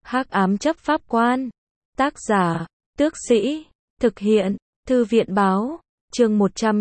Hắc ám chấp pháp quan. Tác giả, Tước Sĩ. Thực hiện, Thư viện báo. Chương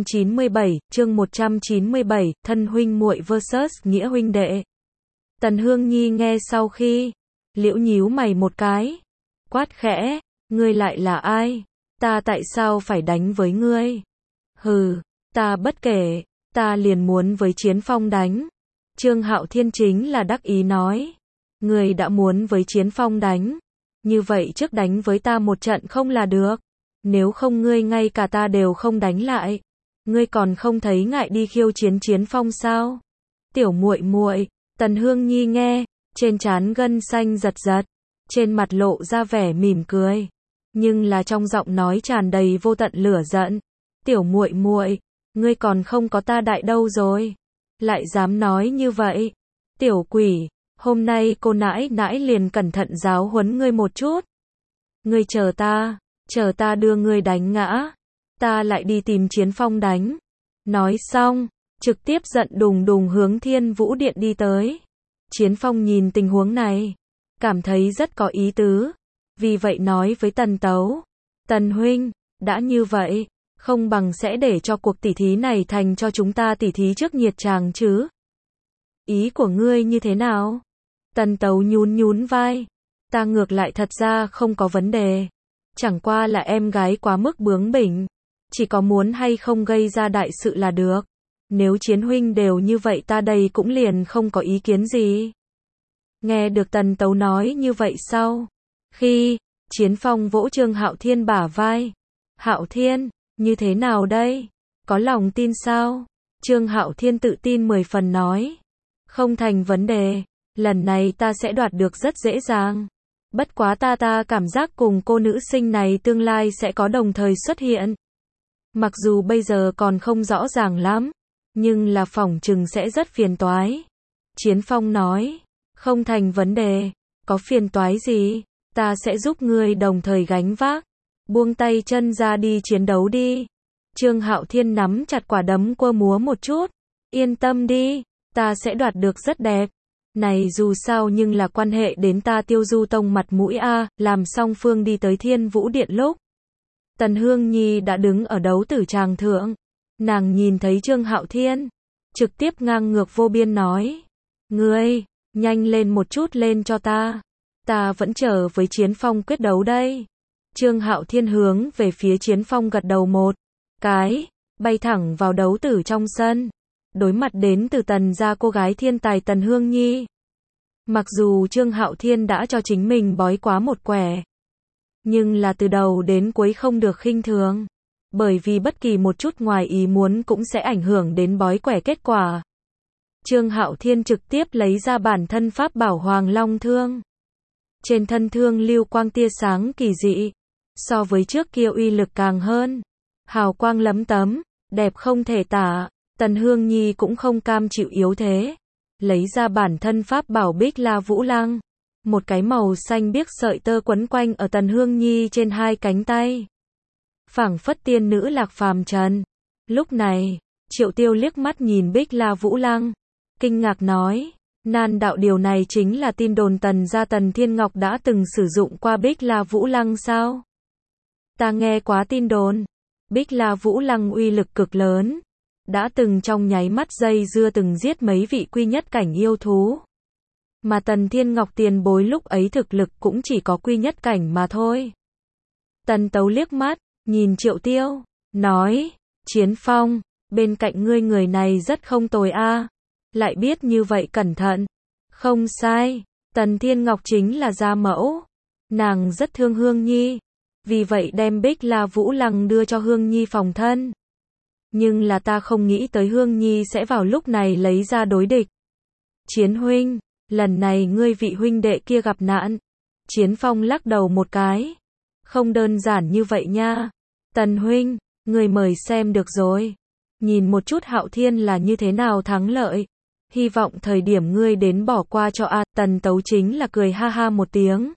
197, thân huynh muội vs nghĩa huynh đệ. Tần Hương Nhi nghe sau khi liễu nhíu mày một cái, quát khẽ, ngươi lại là ai? Ta tại sao phải đánh với ngươi? Hừ, ta bất kể, ta liền muốn với Chiến Phong đánh. Trương Hạo Thiên chính là đắc ý nói, ngươi đã muốn với Chiến Phong đánh, như vậy trước đánh với ta một trận không là được, nếu không ngươi ngay cả ta đều không đánh lại, ngươi còn không thấy ngại đi khiêu chiến Chiến Phong sao? Tiểu muội muội. Tần Hương Nhi nghe, trên trán gân xanh giật giật, trên mặt lộ ra vẻ mỉm cười, nhưng là trong giọng nói tràn đầy vô tận lửa giận. Tiểu muội muội, ngươi còn không có ta đại đâu rồi, lại dám nói như vậy? Tiểu quỷ, hôm nay cô nãi nãi liền cẩn thận giáo huấn ngươi một chút. Ngươi chờ ta đưa ngươi đánh ngã, ta lại đi tìm Chiến Phong đánh. Nói xong, trực tiếp giận đùng đùng hướng Thiên Vũ Điện đi tới. Chiến Phong nhìn tình huống này, cảm thấy rất có ý tứ, vì vậy nói với Tần Tấu, Tần huynh, đã như vậy, không bằng sẽ để cho cuộc tỉ thí này thành cho chúng ta tỉ thí trước nhiệt tràng chứ? Ý của ngươi như thế nào? Tần Tấu nhún vai, ta ngược lại thật ra không có vấn đề, chẳng qua là em gái quá mức bướng bỉnh, chỉ có muốn hay không gây ra đại sự là được. Nếu Chiến huynh đều như vậy ta đây cũng liền không có ý kiến gì. Nghe được Tần Tấu nói như vậy sau khi Chiến Phong vỗ Trương Hạo Thiên bả vai. Hạo Thiên, như thế nào đây? Có lòng tin sao? Trương Hạo Thiên tự tin 10 phần nói. Không thành vấn đề, lần này ta sẽ đoạt được rất dễ dàng. Bất quá ta cảm giác cùng cô nữ sinh này tương lai sẽ có đồng thời xuất hiện. Mặc dù bây giờ còn không rõ ràng lắm, nhưng là phỏng chừng sẽ rất phiền toái. Chiến Phong nói, không thành vấn đề, có phiền toái gì, ta sẽ giúp ngươi đồng thời gánh vác. Buông tay chân ra đi chiến đấu đi. Trương Hạo Thiên nắm chặt quả đấm quơ múa một chút. Yên tâm đi, ta sẽ đoạt được rất đẹp. Này dù sao nhưng là quan hệ đến ta Tiêu Du Tông mặt mũi a. Làm xong phương đi tới Thiên Vũ Điện lúc Tần Hương Nhi đã đứng ở đấu tử tràng thượng. Nàng nhìn thấy Trương Hạo Thiên, trực tiếp ngang ngược vô biên nói, ngươi, nhanh lên một chút lên cho ta vẫn chờ với Chiến Phong quyết đấu đây. Trương Hạo Thiên hướng về phía Chiến Phong gật đầu một cái, bay thẳng vào đấu tử trong sân, đối mặt đến từ Tần gia cô gái thiên tài Tần Hương Nhi. Mặc dù Trương Hạo Thiên đã cho chính mình bói quá một quẻ, nhưng là từ đầu đến cuối không được khinh thường. Bởi vì bất kỳ một chút ngoài ý muốn cũng sẽ ảnh hưởng đến bói quẻ kết quả. Trương Hạo Thiên trực tiếp lấy ra bản thân pháp bảo Hoàng Long Thương. Trên thân thương lưu quang tia sáng kỳ dị, so với trước kia uy lực càng hơn. Hào quang lấm tấm, đẹp không thể tả. Tần Hương Nhi cũng không cam chịu yếu thế. Lấy ra bản thân pháp bảo Bích La Vũ Lăng. Một cái màu xanh biếc sợi tơ quấn quanh ở Tần Hương Nhi trên hai cánh tay. Phảng phất tiên nữ lạc phàm trần. Lúc này, Triệu Tiêu liếc mắt nhìn Bích La Vũ Lăng, kinh ngạc nói, nan đạo điều này chính là tin đồn Tần gia Tần Thiên Ngọc đã từng sử dụng qua Bích La Vũ Lăng sao? Ta nghe quá tin đồn, Bích La Vũ Lăng uy lực cực lớn, đã từng trong nháy mắt dây dưa từng giết mấy vị quy nhất cảnh yêu thú. Mà Tần Thiên Ngọc tiền bối lúc ấy thực lực cũng chỉ có quy nhất cảnh mà thôi. Tần Tấu liếc mắt nhìn Triệu Tiêu, nói, Chiến Phong, bên cạnh ngươi người này rất không tồi a, lại biết như vậy cẩn thận. Không sai, Tần Thiên Ngọc chính là gia mẫu, nàng rất thương Hương Nhi, vì vậy đem Bích La Vũ Lăng đưa cho Hương Nhi phòng thân. Nhưng là ta không nghĩ tới Hương Nhi sẽ vào lúc này lấy ra đối địch. Chiến huynh, lần này ngươi vị huynh đệ kia gặp nạn. Chiến Phong lắc đầu một cái, không đơn giản như vậy nha. Tần huynh, người mời xem được rồi. Nhìn một chút Hạo Thiên là như thế nào thắng lợi. Hy vọng thời điểm ngươi đến bỏ qua cho a. Tần Tấu chính là cười ha ha một tiếng.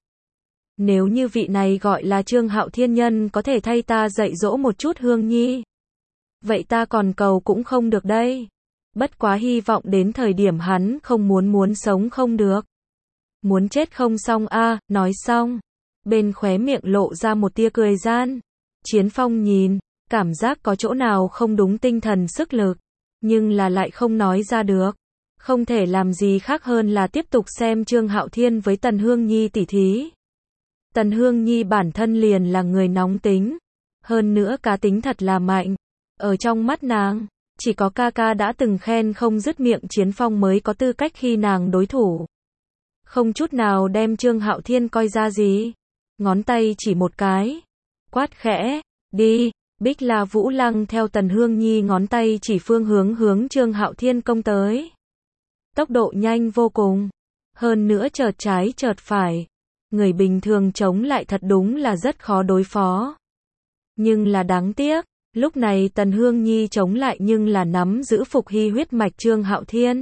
Nếu như vị này gọi là Trương Hạo Thiên nhân có thể thay ta dạy dỗ một chút Hương Nhi, vậy ta còn cầu cũng không được đây. Bất quá hy vọng đến thời điểm hắn không muốn sống không được. Muốn chết không xong a, nói xong. Bên khóe miệng lộ ra một tia cười gian. Chiến Phong nhìn, cảm giác có chỗ nào không đúng tinh thần sức lực, nhưng là lại không nói ra được. Không thể làm gì khác hơn là tiếp tục xem Trương Hạo Thiên với Tần Hương Nhi tỉ thí. Tần Hương Nhi bản thân liền là người nóng tính, hơn nữa cá tính thật là mạnh. Ở trong mắt nàng, chỉ có ca ca đã từng khen không dứt miệng Chiến Phong mới có tư cách khi nàng đối thủ. Không chút nào đem Trương Hạo Thiên coi ra gì. Ngón tay chỉ một cái, quát khẽ, đi. Bích La Vũ Lăng theo Tần Hương Nhi ngón tay chỉ phương hướng Trương Hạo Thiên công tới. Tốc độ nhanh vô cùng, hơn nữa chợt trái chợt phải. Người bình thường chống lại thật đúng là rất khó đối phó. Nhưng là đáng tiếc, lúc này Tần Hương Nhi chống lại nhưng là nắm giữ phục hy huyết mạch Trương Hạo Thiên.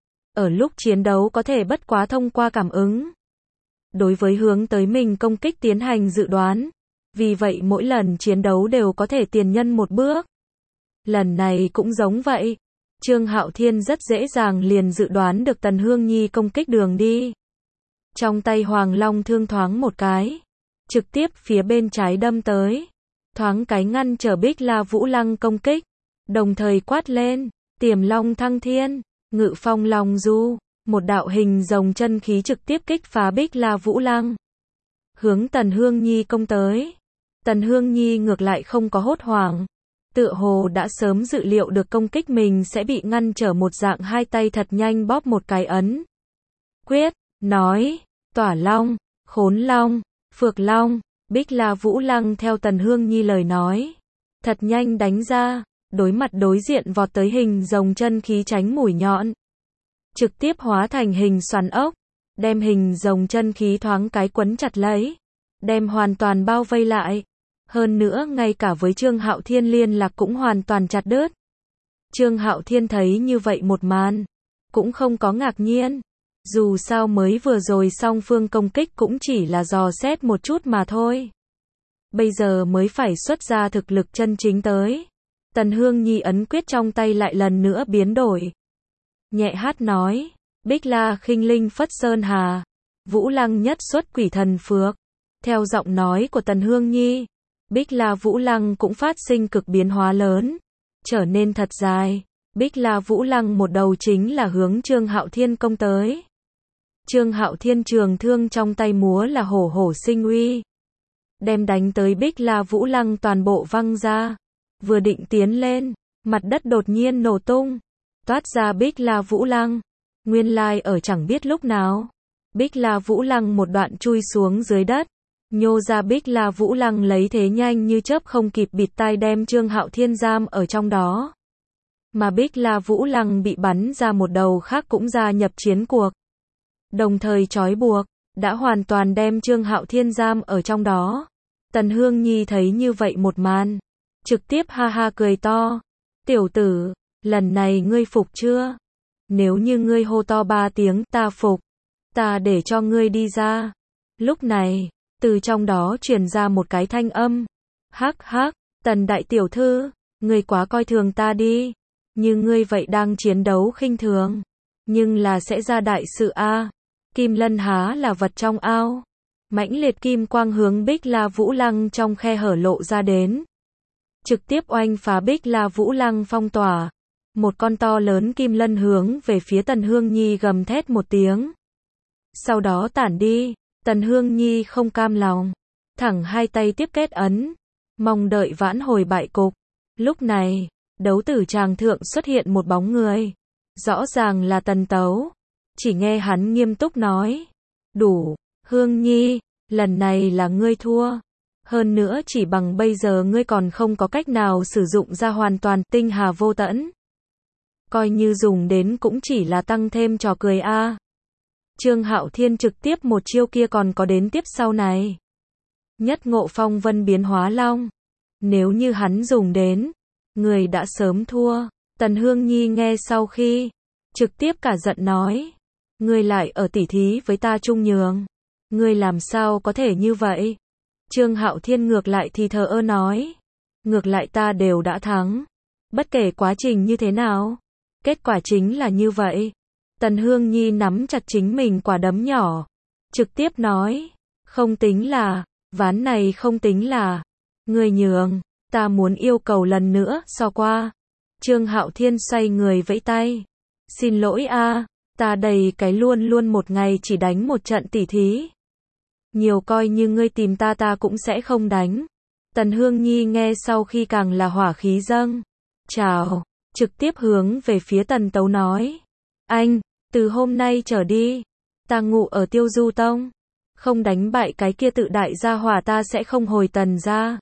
Ở lúc chiến đấu có thể bất quá thông qua cảm ứng. Đối với hướng tới mình công kích tiến hành dự đoán. Vì vậy mỗi lần chiến đấu đều có thể tiền nhân một bước. Lần này cũng giống vậy. Trương Hạo Thiên rất dễ dàng liền dự đoán được Tần Hương Nhi công kích đường đi. Trong tay Hoàng Long thương thoáng một cái, trực tiếp phía bên trái đâm tới. Thoáng cái ngăn trở Bích La Vũ Lăng công kích. Đồng thời quát lên, Tiềm Long thăng thiên, Ngự Phong Long du. Một đạo hình rồng chân khí trực tiếp kích phá Bích La Vũ Lăng. Hướng Tần Hương Nhi công tới. Tần Hương Nhi ngược lại không có hốt hoảng. Tựa hồ đã sớm dự liệu được công kích mình sẽ bị ngăn trở một dạng, hai tay thật nhanh bóp một cái ấn. Quyết, nói, Tỏa Long, Khốn Long, Phược Long. Bích La Vũ Lăng theo Tần Hương Nhi lời nói. Thật nhanh đánh ra, đối mặt đối diện vọt tới hình rồng chân khí tránh mũi nhọn. Trực tiếp hóa thành hình xoắn ốc, đem hình rồng chân khí thoáng cái quấn chặt lấy, đem hoàn toàn bao vây lại. Hơn nữa ngay cả với Trương Hạo Thiên liên lạc cũng hoàn toàn chặt đứt. Trương Hạo Thiên thấy như vậy một màn, cũng không có ngạc nhiên. Dù sao mới vừa rồi song phương công kích cũng chỉ là dò xét một chút mà thôi. Bây giờ mới phải xuất ra thực lực chân chính tới. Tần Hương Nhi ấn quyết trong tay lại lần nữa biến đổi. Nhẹ hát nói, Bích La khinh linh phất sơn hà, Vũ Lăng nhất xuất quỷ thần phược. Theo giọng nói của Tần Hương Nhi, Bích La Vũ Lăng cũng phát sinh cực biến hóa lớn, trở nên thật dài. Bích La Vũ Lăng một đầu chính là hướng Trương Hạo Thiên công tới. Trương Hạo Thiên trường thương trong tay múa là hổ hổ sinh uy, đem đánh tới Bích La Vũ Lăng toàn bộ văng ra. Vừa định tiến lên, mặt đất đột nhiên nổ tung, toát ra Bích La Vũ Lăng. Nguyên lai ở chẳng biết lúc nào, Bích La Vũ Lăng một đoạn chui xuống dưới đất, nhô ra Bích La Vũ Lăng lấy thế nhanh như chớp không kịp bịt tai đem Trương Hạo Thiên giam ở trong đó. Mà Bích La Vũ Lăng bị bắn ra một đầu khác cũng gia nhập chiến cuộc. Đồng thời trói buộc, đã hoàn toàn đem Trương Hạo Thiên giam ở trong đó. Tần Hương Nhi thấy như vậy một màn, trực tiếp ha ha cười to. Tiểu tử, lần này ngươi phục chưa? Nếu như ngươi hô to 3 tiếng ta phục, ta để cho ngươi đi ra. Lúc này, từ trong đó truyền ra một cái thanh âm. Hắc hắc, Tần đại tiểu thư, ngươi quá coi thường ta đi. Như ngươi vậy đang chiến đấu khinh thường, nhưng là sẽ ra đại sự a. Kim lân há là vật trong ao. Mãnh liệt kim quang hướng Bích La Vũ Lăng trong khe hở lộ ra đến. Trực tiếp oanh phá Bích La Vũ Lăng phong tỏa. Một con to lớn kim lân hướng về phía Tần Hương Nhi gầm thét một tiếng. Sau đó tản đi. Tần Hương Nhi không cam lòng, thẳng hai tay tiếp kết ấn, mong đợi vãn hồi bại cục. Lúc này, đấu tử tràng thượng xuất hiện một bóng người. Rõ ràng là Tần Tấu. Chỉ nghe hắn nghiêm túc nói. Đủ, Hương Nhi, lần này là ngươi thua. Hơn nữa chỉ bằng bây giờ ngươi còn không có cách nào sử dụng ra hoàn toàn tinh hà vô tẫn. Coi như dùng đến cũng chỉ là tăng thêm trò cười a. Trương Hạo Thiên trực tiếp một chiêu kia còn có đến tiếp sau này. Nhất ngộ phong vân biến hóa long. Nếu như hắn dùng đến, người đã sớm thua. Tần Hương Nhi nghe sau khi, trực tiếp cả giận nói. Ngươi lại ở tỉ thí với ta trung nhường. Ngươi làm sao có thể như vậy? Trương Hạo Thiên ngược lại thì thờ ơ nói. Ngược lại ta đều đã thắng. Bất kể quá trình như thế nào, kết quả chính là như vậy. Tần Hương Nhi nắm chặt chính mình quả đấm nhỏ, trực tiếp nói, không tính là, ván này không tính là, ngươi nhường, ta muốn yêu cầu lần nữa so qua. Trương Hạo Thiên xoay người vẫy tay, xin lỗi a, ta đầy cái luôn luôn một ngày chỉ đánh một trận tỉ thí. Nhiều coi như ngươi tìm ta ta cũng sẽ không đánh. Tần Hương Nhi nghe sau khi càng là hỏa khí dâng. Chào, trực tiếp hướng về phía Tần Tấu nói. Anh, từ hôm nay trở đi, ta ngụ ở Tiêu Du Tông. Không đánh bại cái kia tự đại gia hỏa ta sẽ không hồi Tần ra.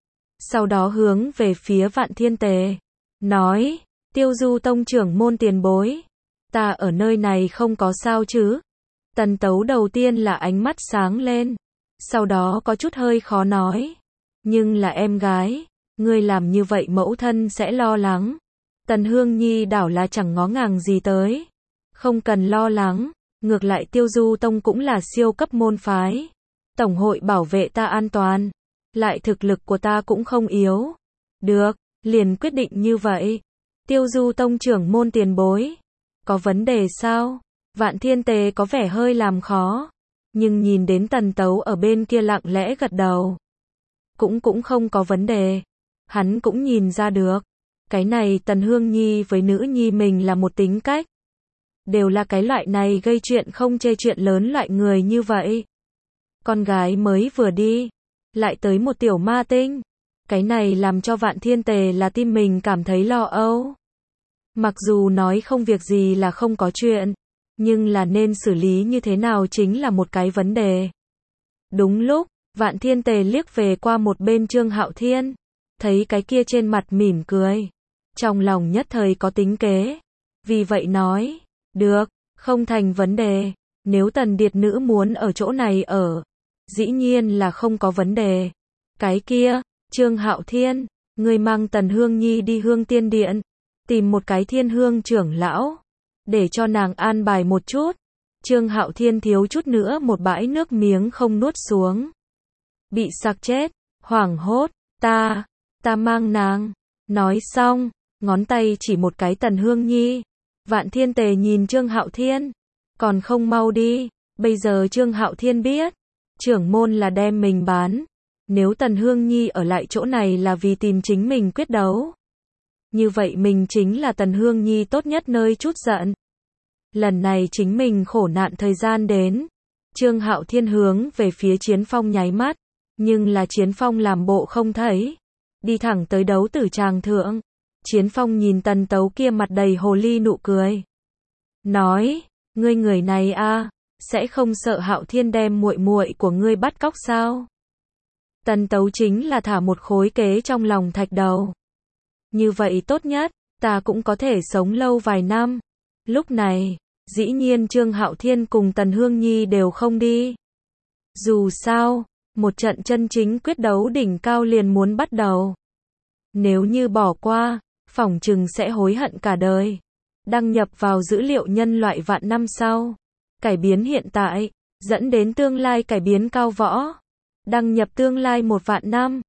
Sau đó hướng về phía Vạn Thiên Tề. Nói, Tiêu Du Tông trưởng môn tiền bối. Ta ở nơi này không có sao chứ. Tần Tấu đầu tiên là ánh mắt sáng lên. Sau đó có chút hơi khó nói. Nhưng là em gái, ngươi làm như vậy mẫu thân sẽ lo lắng. Tần Hương Nhi đảo là chẳng ngó ngàng gì tới. Không cần lo lắng, ngược lại Tiêu Du Tông cũng là siêu cấp môn phái. Tổng hội bảo vệ ta an toàn. Lại thực lực của ta cũng không yếu. Được, liền quyết định như vậy. Tiêu Du Tông trưởng môn tiền bối. Có vấn đề sao? Vạn Thiên Tề có vẻ hơi làm khó. Nhưng nhìn đến Tần Tấu ở bên kia lặng lẽ gật đầu. Cũng không có vấn đề. Hắn cũng nhìn ra được. Cái này Tần Hương Nhi với nữ nhi mình là một tính cách. Đều là cái loại này gây chuyện không chê chuyện lớn loại người như vậy. Con gái mới vừa đi. Lại tới một tiểu ma tinh. Cái này làm cho Vạn Thiên Tề là tim mình cảm thấy lo âu. Mặc dù nói không việc gì là không có chuyện. Nhưng là nên xử lý như thế nào chính là một cái vấn đề. Đúng lúc, Vạn Thiên Tề liếc về qua một bên Trương Hạo Thiên. Thấy cái kia trên mặt mỉm cười. Trong lòng nhất thời có tính kế. Vì vậy nói, được, không thành vấn đề. Nếu Tần Điệt Nữ muốn ở chỗ này ở, dĩ nhiên là không có vấn đề. Cái kia, Trương Hạo Thiên, ngươi mang Tần Hương Nhi đi Hương Tiên Điện. Tìm một cái Thiên Hương trưởng lão. Để cho nàng an bài một chút. Trương Hạo Thiên thiếu chút nữa một bãi nước miếng không nuốt xuống. Bị sặc chết, hoảng hốt, ta mang nàng. Nói xong, ngón tay chỉ một cái Tần Hương Nhi. Vạn Thiên Tề nhìn Trương Hạo Thiên. Còn không mau đi, bây giờ Trương Hạo Thiên biết. Trưởng môn là đem mình bán. Nếu Tần Hương Nhi ở lại chỗ này là vì tìm chính mình quyết đấu. Như vậy mình chính là Tần Hương Nhi tốt nhất nơi chút giận. Lần này chính mình khổ nạn thời gian đến. Trương Hạo Thiên hướng về phía Chiến Phong nháy mắt. Nhưng là Chiến Phong làm bộ không thấy. Đi thẳng tới đấu tử tràng thượng. Chiến Phong nhìn Tần Tấu kia mặt đầy hồ ly nụ cười. Nói, ngươi người này a, sẽ không sợ Hạo Thiên đem muội muội của ngươi bắt cóc sao? Tần Tấu chính là thả một khối kế trong lòng thạch đầu. Như vậy tốt nhất, ta cũng có thể sống lâu vài năm. Lúc này, dĩ nhiên Trương Hạo Thiên cùng Tần Hương Nhi đều không đi. Dù sao, một trận chân chính quyết đấu đỉnh cao liền muốn bắt đầu. Nếu như bỏ qua, phỏng chừng sẽ hối hận cả đời. Đăng nhập vào dữ liệu nhân loại vạn năm sau. Cải biến hiện tại, dẫn đến tương lai cải biến cao võ. Đăng nhập tương lai 1 vạn năm.